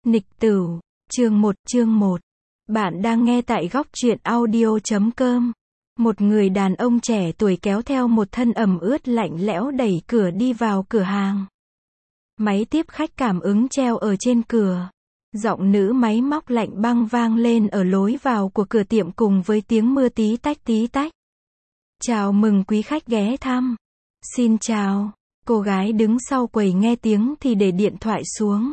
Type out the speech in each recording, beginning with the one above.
Nịch Tửu, chương 1. Bạn đang nghe tại góc truyện audio.com. Một người đàn ông trẻ tuổi kéo theo một thân ẩm ướt lạnh lẽo đẩy cửa đi vào cửa hàng. Máy tiếp khách cảm ứng treo ở trên cửa. Giọng nữ máy móc lạnh băng vang lên ở lối vào của cửa tiệm cùng với tiếng mưa tí tách tí tách. Chào mừng quý khách ghé thăm. Xin chào. Cô gái đứng sau quầy nghe tiếng thì để điện thoại xuống.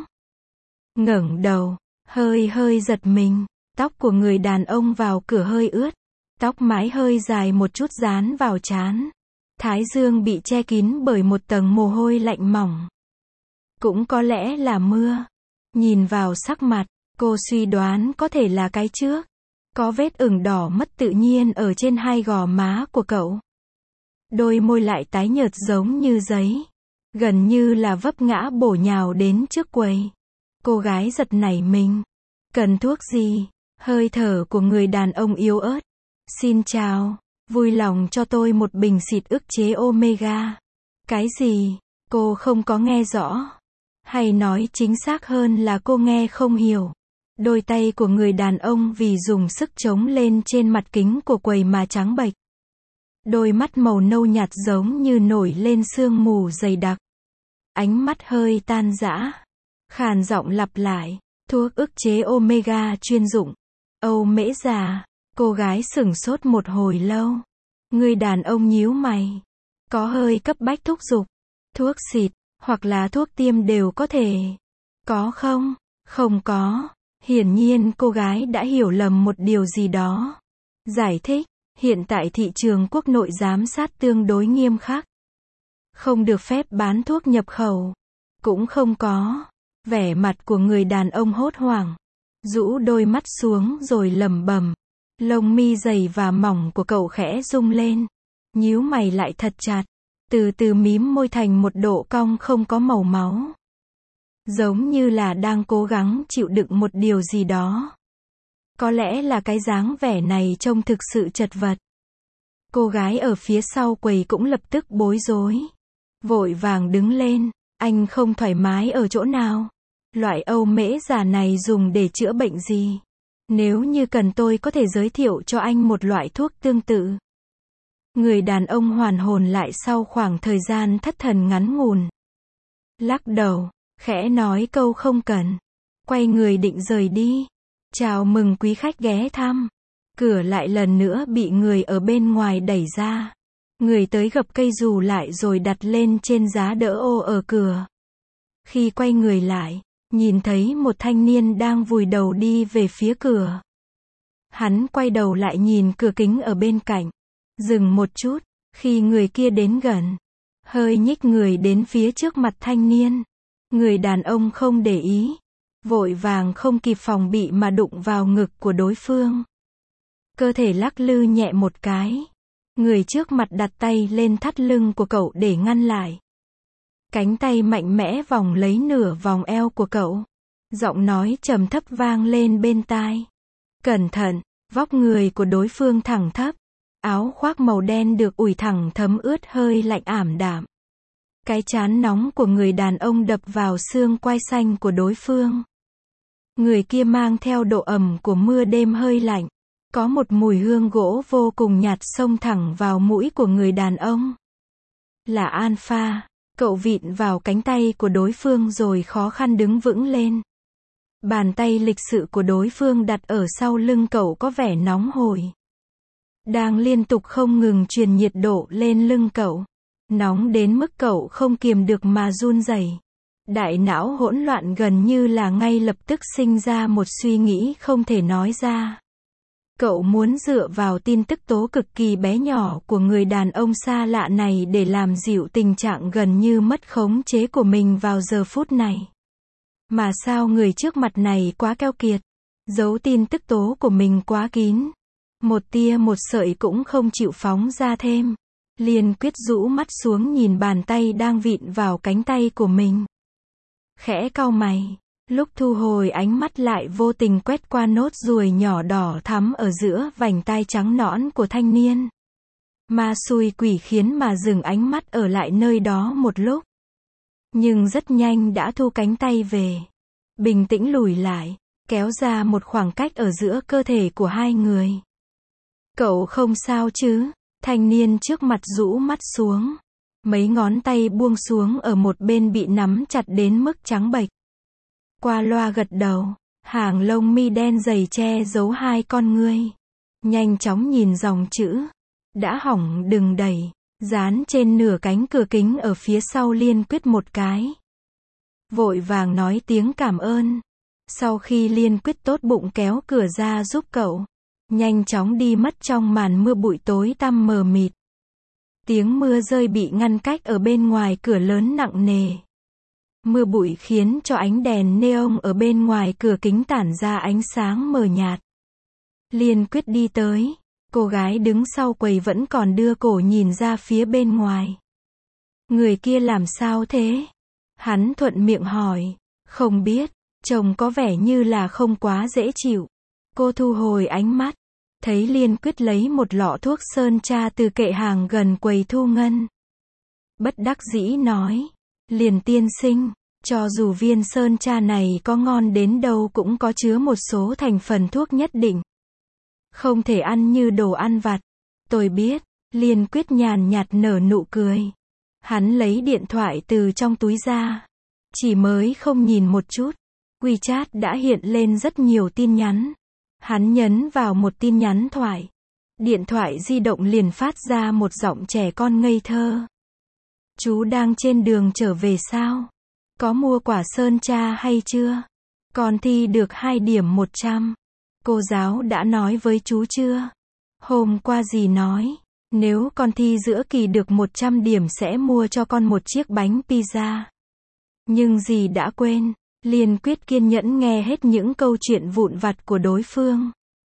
Ngẩng đầu, hơi giật mình, tóc của người đàn ông vào cửa hơi ướt, tóc mái hơi dài một chút dán vào trán. Thái dương bị che kín bởi một tầng mồ hôi lạnh mỏng. Cũng có lẽ là mưa. Nhìn vào sắc mặt, cô suy đoán có thể là cái trước. Có vết ửng đỏ mất tự nhiên ở trên hai gò má của cậu. Đôi môi lại tái nhợt giống như giấy. Gần như là vấp ngã bổ nhào đến trước quầy. Cô gái giật nảy mình. Cần thuốc gì? Hơi thở của người đàn ông yếu ớt. Xin chào, vui lòng cho tôi một bình xịt ức chế omega. Cái gì? Cô không có nghe rõ. Hay nói chính xác hơn là cô nghe không hiểu. Đôi tay của người đàn ông vì dùng sức chống lên trên mặt kính của quầy mà trắng bệch. Đôi mắt màu nâu nhạt giống như nổi lên sương mù dày đặc. Ánh mắt hơi tan rã. Khàn giọng lặp lại, thuốc ức chế omega chuyên dụng. Âu mễ già. Cô gái sửng sốt một hồi lâu. Người đàn ông nhíu mày. Có hơi cấp bách thúc giục. Thuốc xịt, hoặc là thuốc tiêm đều có thể. Có không? Không có. Hiển nhiên cô gái đã hiểu lầm một điều gì đó. Giải thích, hiện tại thị trường quốc nội giám sát tương đối nghiêm khắc. Không được phép bán thuốc nhập khẩu. Cũng không có. Vẻ mặt của người đàn ông hốt hoảng. Rũ đôi mắt xuống rồi lẩm bẩm. Lông mi dày và mỏng của cậu khẽ rung lên. Nhíu mày lại thật chặt. Từ từ mím môi thành một độ cong không có màu máu. Giống như là đang cố gắng chịu đựng một điều gì đó. Có lẽ là cái dáng vẻ này trông thực sự chật vật. Cô gái ở phía sau quầy cũng lập tức bối rối. Vội vàng đứng lên. Anh không thoải mái ở chỗ nào? Loại Âu mễ già này dùng để chữa bệnh gì? Nếu như cần tôi có thể giới thiệu cho anh một loại thuốc tương tự. Người đàn ông hoàn hồn lại sau khoảng thời gian thất thần ngắn ngủn. Lắc đầu, khẽ nói câu không cần. Quay người định rời đi. Chào mừng quý khách ghé thăm. Cửa lại lần nữa bị người ở bên ngoài đẩy ra. Người tới gập cây dù lại rồi đặt lên trên giá đỡ ô ở cửa. Khi quay người lại, nhìn thấy một thanh niên đang vùi đầu đi về phía cửa. Hắn quay đầu lại nhìn cửa kính ở bên cạnh. Dừng một chút, khi người kia đến gần. Hơi nhích người đến phía trước mặt thanh niên. Người đàn ông không để ý. Vội vàng không kịp phòng bị mà đụng vào ngực của đối phương. Cơ thể lắc lư nhẹ một cái. Người trước mặt đặt tay lên thắt lưng của cậu để ngăn lại. Cánh tay mạnh mẽ vòng lấy nửa vòng eo của cậu. Giọng nói trầm thấp vang lên bên tai. Cẩn thận, vóc người của đối phương thẳng thấp. Áo khoác màu đen được ủi thẳng thấm ướt hơi lạnh ảm đạm. Cái trán nóng của người đàn ông đập vào xương quai xanh của đối phương. Người kia mang theo độ ẩm của mưa đêm hơi lạnh. Có một mùi hương gỗ vô cùng nhạt xông thẳng vào mũi của người đàn ông. Là Alpha. Cậu vịn vào cánh tay của đối phương rồi khó khăn đứng vững lên. Bàn tay lịch sự của đối phương đặt ở sau lưng cậu có vẻ nóng hổi. Đang liên tục không ngừng truyền nhiệt độ lên lưng cậu. Nóng đến mức cậu không kiềm được mà run rẩy. Đại não hỗn loạn gần như là ngay lập tức sinh ra một suy nghĩ không thể nói ra. Cậu muốn dựa vào tin tức tố cực kỳ bé nhỏ của người đàn ông xa lạ này để làm dịu tình trạng gần như mất khống chế của mình vào giờ phút này. Mà sao người trước mặt này quá keo kiệt, giấu tin tức tố của mình quá kín. Một tia một sợi cũng không chịu phóng ra thêm. Liền quyết rũ mắt xuống nhìn bàn tay đang vịn vào cánh tay của mình. Khẽ cau mày. Lúc thu hồi ánh mắt lại vô tình quét qua nốt ruồi nhỏ đỏ thắm ở giữa vành tai trắng nõn của thanh niên. Ma xui quỷ khiến mà dừng ánh mắt ở lại nơi đó một lúc. Nhưng rất nhanh đã thu cánh tay về. bình tĩnh lùi lại, kéo ra một khoảng cách ở giữa cơ thể của hai người. Cậu không sao chứ? Thanh niên trước mặt rũ mắt xuống. Mấy ngón tay buông xuống ở một bên bị nắm chặt đến mức trắng bệch. Qua loa gật đầu, hàng lông mi đen dày che giấu hai con ngươi. Nhanh chóng nhìn dòng chữ. Đã hỏng đừng đẩy. Dán trên nửa cánh cửa kính ở phía sau Liên Quyết một cái. Vội vàng nói tiếng cảm ơn. Sau khi Liên Quyết tốt bụng kéo cửa ra giúp cậu, nhanh chóng đi mất trong màn mưa bụi tối tăm mờ mịt. Tiếng mưa rơi bị ngăn cách ở bên ngoài cửa lớn nặng nề. Mưa bụi khiến cho ánh đèn neon ở bên ngoài cửa kính tản ra ánh sáng mờ nhạt. Liên Quyết đi tới, cô gái đứng sau quầy vẫn còn đưa cổ nhìn ra phía bên ngoài. Người kia làm sao thế? Hắn thuận miệng hỏi. Không biết, trông có vẻ như là không quá dễ chịu. Cô thu hồi ánh mắt, thấy Liên Quyết lấy một lọ thuốc sơn tra từ kệ hàng gần quầy thu ngân. Bất đắc dĩ nói, Liền tiên sinh, cho dù viên sơn tra này có ngon đến đâu cũng có chứa một số thành phần thuốc nhất định. Không thể ăn như đồ ăn vặt. Tôi biết, Liên Quyết nhàn nhạt nở nụ cười. Hắn lấy điện thoại từ trong túi ra. Chỉ mới không nhìn một chút, WeChat đã hiện lên rất nhiều tin nhắn. Hắn nhấn vào một tin nhắn thoại. Điện thoại di động liền phát ra một giọng trẻ con ngây thơ. Chú đang trên đường trở về sao? Có mua quả sơn tra hay chưa? Con thi được 2 điểm 100. Cô giáo đã nói với chú chưa? Hôm qua dì nói, nếu con thi giữa kỳ được 100 điểm sẽ mua cho con một chiếc bánh pizza. Nhưng dì đã quên. Liên Quyết kiên nhẫn nghe hết những câu chuyện vụn vặt của đối phương.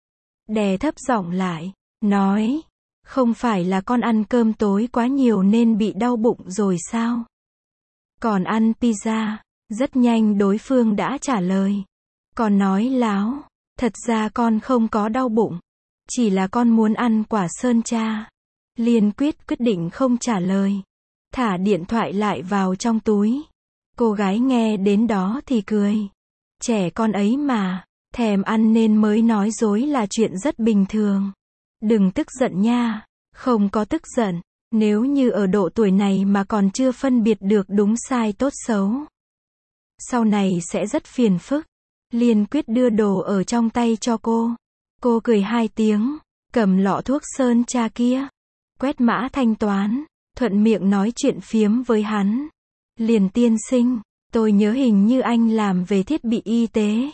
Đè thấp giọng lại, nói, không phải là con ăn cơm tối quá nhiều nên bị đau bụng rồi sao? Còn ăn pizza, rất nhanh đối phương đã trả lời. Con nói láo, thật ra con không có đau bụng, chỉ là con muốn ăn quả sơn tra. Liên Quyết quyết định không trả lời, thả điện thoại lại vào trong túi. Cô gái nghe đến đó thì cười. Trẻ con ấy mà, thèm ăn nên mới nói dối là chuyện rất bình thường. Đừng tức giận nha. Không có tức giận. Nếu như ở độ tuổi này mà còn chưa phân biệt được đúng sai tốt xấu, sau này sẽ rất phiền phức. Liên Quyết đưa đồ ở trong tay cho cô. Cô cười 2 tiếng, cầm lọ thuốc sơn tra kia, quét mã thanh toán, thuận miệng nói chuyện phiếm với hắn. Liền tiên sinh, tôi nhớ hình như anh làm về thiết bị y tế.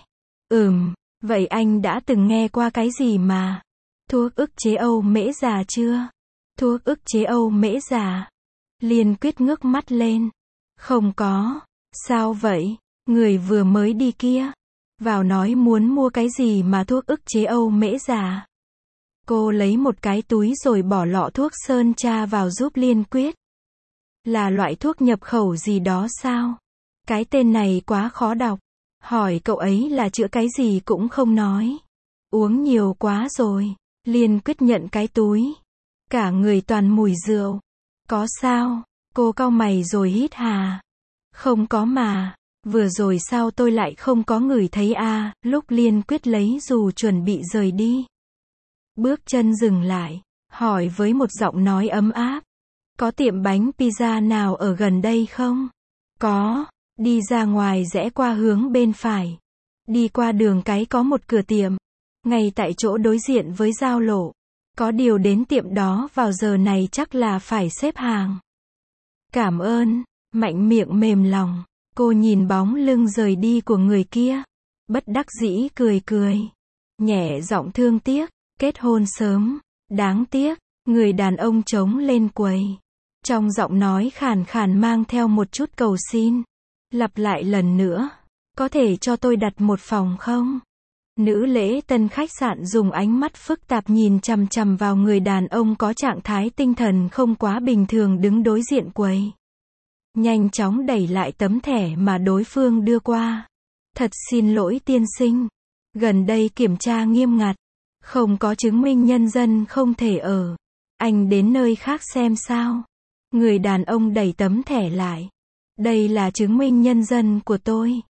Vậy anh đã từng nghe qua cái gì mà? Thuốc ức chế Âu mễ già chưa? Thuốc ức chế Âu mễ già. Liên Quyết ngước mắt lên. Không có. Sao vậy? Người vừa mới đi kia vào nói muốn mua cái gì mà thuốc ức chế Âu mễ già. Cô lấy một cái túi rồi bỏ lọ thuốc sơn tra vào giúp Liên Quyết. Là loại thuốc nhập khẩu gì đó sao? Cái tên này quá khó đọc. Hỏi cậu ấy là chữa cái gì cũng không nói. Uống nhiều quá rồi. Liên Quyết nhận cái túi. Cả người toàn mùi rượu. Có sao? Cô cau mày rồi hít hà. Không có mà. Vừa rồi sao tôi lại không có ngửi thấy à? Lúc Liên Quyết lấy dù chuẩn bị rời đi, bước chân dừng lại, hỏi với một giọng nói ấm áp. Có tiệm bánh pizza nào ở gần đây không? Có. Đi ra ngoài rẽ qua hướng bên phải. Đi qua đường cái có một cửa tiệm. Ngay tại chỗ đối diện với giao lộ. Có điều đến tiệm đó vào giờ này chắc là phải xếp hàng. Cảm ơn. Mạnh miệng mềm lòng. Cô nhìn bóng lưng rời đi của người kia. Bất đắc dĩ cười cười. Nhẹ giọng thương tiếc. Kết hôn sớm. Đáng tiếc. Người đàn ông trống lên quầy. Trong giọng nói khàn khàn mang theo một chút cầu xin. Lặp lại lần nữa. Có thể cho tôi đặt một phòng không? Nữ lễ tân khách sạn dùng ánh mắt phức tạp nhìn chằm chằm vào người đàn ông có trạng thái tinh thần không quá bình thường đứng đối diện quầy. Nhanh chóng đẩy lại tấm thẻ mà đối phương đưa qua. Thật xin lỗi tiên sinh. Gần đây kiểm tra nghiêm ngặt. Không có chứng minh nhân dân không thể ở. Anh đến nơi khác xem sao. Người đàn ông đẩy tấm thẻ lại. Đây là chứng minh nhân dân của tôi.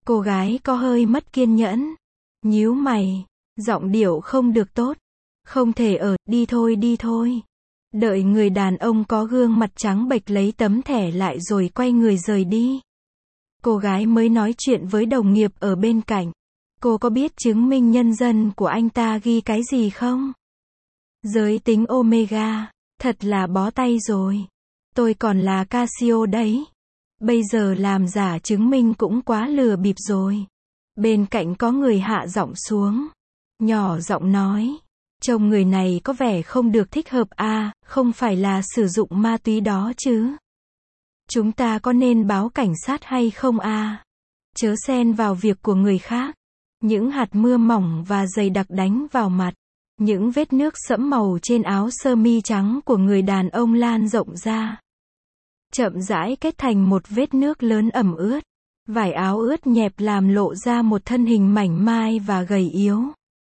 Cô gái có hơi mất kiên nhẫn. Nhíu mày. Giọng điệu không được tốt. Không thể đi thôi đi thôi. Đợi người đàn ông có gương mặt trắng bệch lấy tấm thẻ lại rồi quay người rời đi. Cô gái mới nói chuyện với đồng nghiệp ở bên cạnh. Cô có biết chứng minh nhân dân của anh ta ghi cái gì không? Giới tính Omega. Thật là bó tay rồi. Tôi còn là Casio đấy. Bây giờ làm giả chứng minh cũng quá lừa bịp rồi. Bên cạnh có người hạ giọng xuống. Nhỏ giọng nói. Trông người này có vẻ không được thích hợp à, không phải là sử dụng ma túy đó chứ. Chúng ta có nên báo cảnh sát hay không à? Chớ xen vào việc của người khác. Những hạt mưa mỏng và dày đặc đánh vào mặt. Những vết nước sẫm màu trên áo sơ mi trắng của người đàn ông lan rộng ra. Chậm rãi kết thành một vết nước lớn ẩm ướt. Vải áo ướt nhẹp làm lộ ra một thân hình mảnh mai và gầy yếu.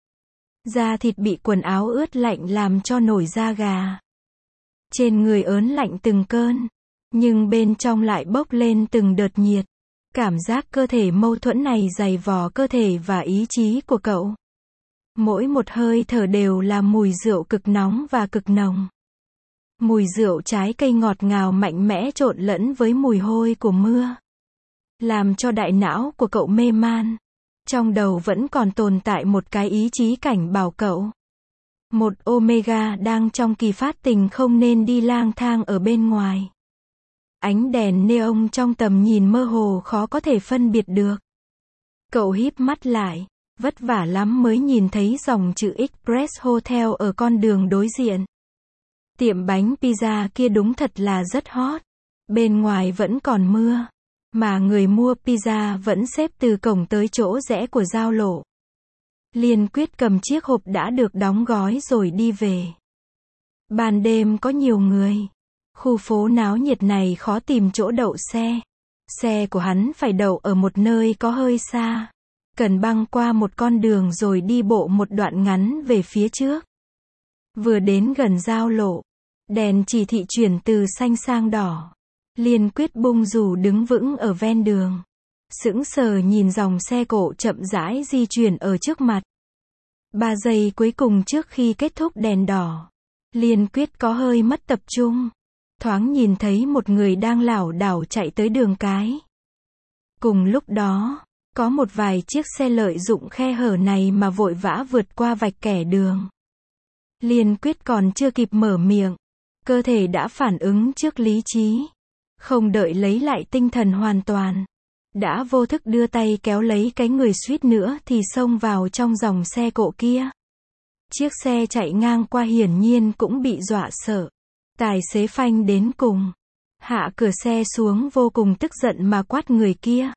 Da thịt bị quần áo ướt lạnh làm cho nổi da gà. Trên người ớn lạnh từng cơn. Nhưng bên trong lại bốc lên từng đợt nhiệt. Cảm giác cơ thể mâu thuẫn này dày vò cơ thể và ý chí của cậu. Mỗi một hơi thở đều là mùi rượu cực nóng và cực nồng. Mùi rượu trái cây ngọt ngào mạnh mẽ trộn lẫn với mùi hôi của mưa. Làm cho đại não của cậu mê man. Trong đầu vẫn còn tồn tại một cái ý chí cảnh bảo cậu. Một Omega đang trong kỳ phát tình không nên đi lang thang ở bên ngoài. Ánh đèn neon trong tầm nhìn mơ hồ khó có thể phân biệt được. Cậu híp mắt lại. Vất vả lắm mới nhìn thấy dòng chữ Express Hotel ở con đường đối diện. Tiệm bánh pizza kia đúng thật là rất hot. Bên ngoài vẫn còn mưa. Mà người mua pizza vẫn xếp từ cổng tới chỗ rẽ của giao lộ. Liên quyết cầm chiếc hộp đã được đóng gói rồi đi về. Ban đêm có nhiều người. Khu phố náo nhiệt này khó tìm chỗ đậu xe. Xe của hắn phải đậu ở một nơi có hơi xa. Cần băng qua một con đường rồi đi bộ một đoạn ngắn về phía trước. Vừa đến gần giao lộ. Đèn chỉ thị chuyển từ xanh sang đỏ. Liên quyết bung dù đứng vững ở ven đường. Sững sờ nhìn dòng xe cộ chậm rãi di chuyển ở trước mặt. 3 giây cuối cùng trước khi kết thúc đèn đỏ. Liên quyết có hơi mất tập trung. Thoáng nhìn thấy một người đang lảo đảo chạy tới đường cái. Cùng lúc đó, có một vài chiếc xe lợi dụng khe hở này mà vội vã vượt qua vạch kẻ đường. Liên quyết còn chưa kịp mở miệng. Cơ thể đã phản ứng trước lý trí. Không đợi lấy lại tinh thần hoàn toàn. Đã vô thức đưa tay kéo lấy cái người suýt nữa thì xông vào trong dòng xe cộ kia. Chiếc xe chạy ngang qua hiển nhiên cũng bị dọa sợ. Tài xế phanh đến cùng. Hạ cửa xe xuống vô cùng tức giận mà quát người kia.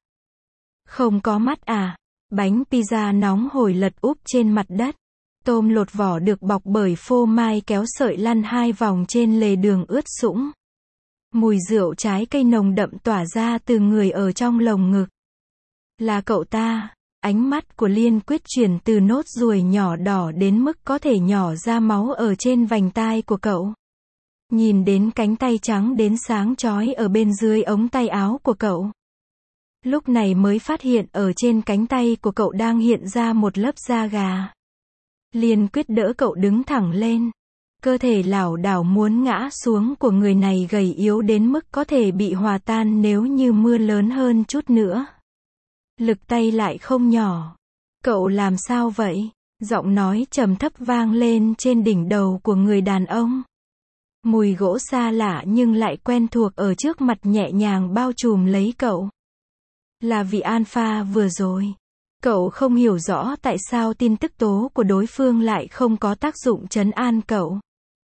Không có mắt à? Bánh pizza nóng hổi lật úp trên mặt đất. Tôm lột vỏ được bọc bởi phô mai kéo sợi lăn 2 vòng trên lề đường ướt sũng. Mùi rượu trái cây nồng đậm tỏa ra từ người ở trong lồng ngực. Là cậu ta. Ánh mắt của Liên quyết chuyển từ nốt ruồi nhỏ đỏ đến mức có thể nhỏ ra máu ở trên vành tai của cậu. Nhìn đến cánh tay trắng đến sáng chói ở bên dưới ống tay áo của cậu. Lúc này mới phát hiện ở trên cánh tay của cậu đang hiện ra một lớp da gà. Liên quyết đỡ cậu đứng thẳng lên. Cơ thể lảo đảo muốn ngã xuống của người này gầy yếu đến mức có thể bị hòa tan nếu như mưa lớn hơn chút nữa. Lực tay lại không nhỏ. Cậu làm sao vậy? Giọng nói trầm thấp vang lên trên đỉnh đầu của người đàn ông. Mùi gỗ xa lạ nhưng lại quen thuộc ở trước mặt nhẹ nhàng bao trùm lấy cậu. Là vị alpha vừa rồi. Cậu không hiểu rõ tại sao tin tức tố của đối phương lại không có tác dụng trấn an cậu.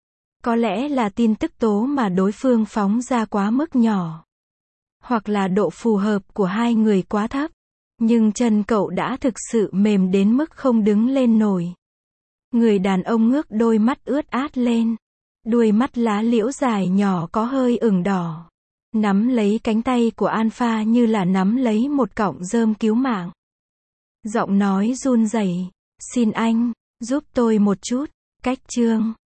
Có lẽ là tin tức tố mà đối phương phóng ra quá mức nhỏ. Hoặc là độ phù hợp của hai người quá thấp. Nhưng chân cậu đã thực sự mềm đến mức không đứng lên nổi. Người đàn ông ngước đôi mắt ướt át lên. Đuôi mắt lá liễu dài nhỏ có hơi ửng đỏ. Nắm lấy cánh tay của Alpha như là nắm lấy một cọng rơm cứu mạng. Giọng nói run rẩy, xin anh, giúp tôi một chút. Cách chương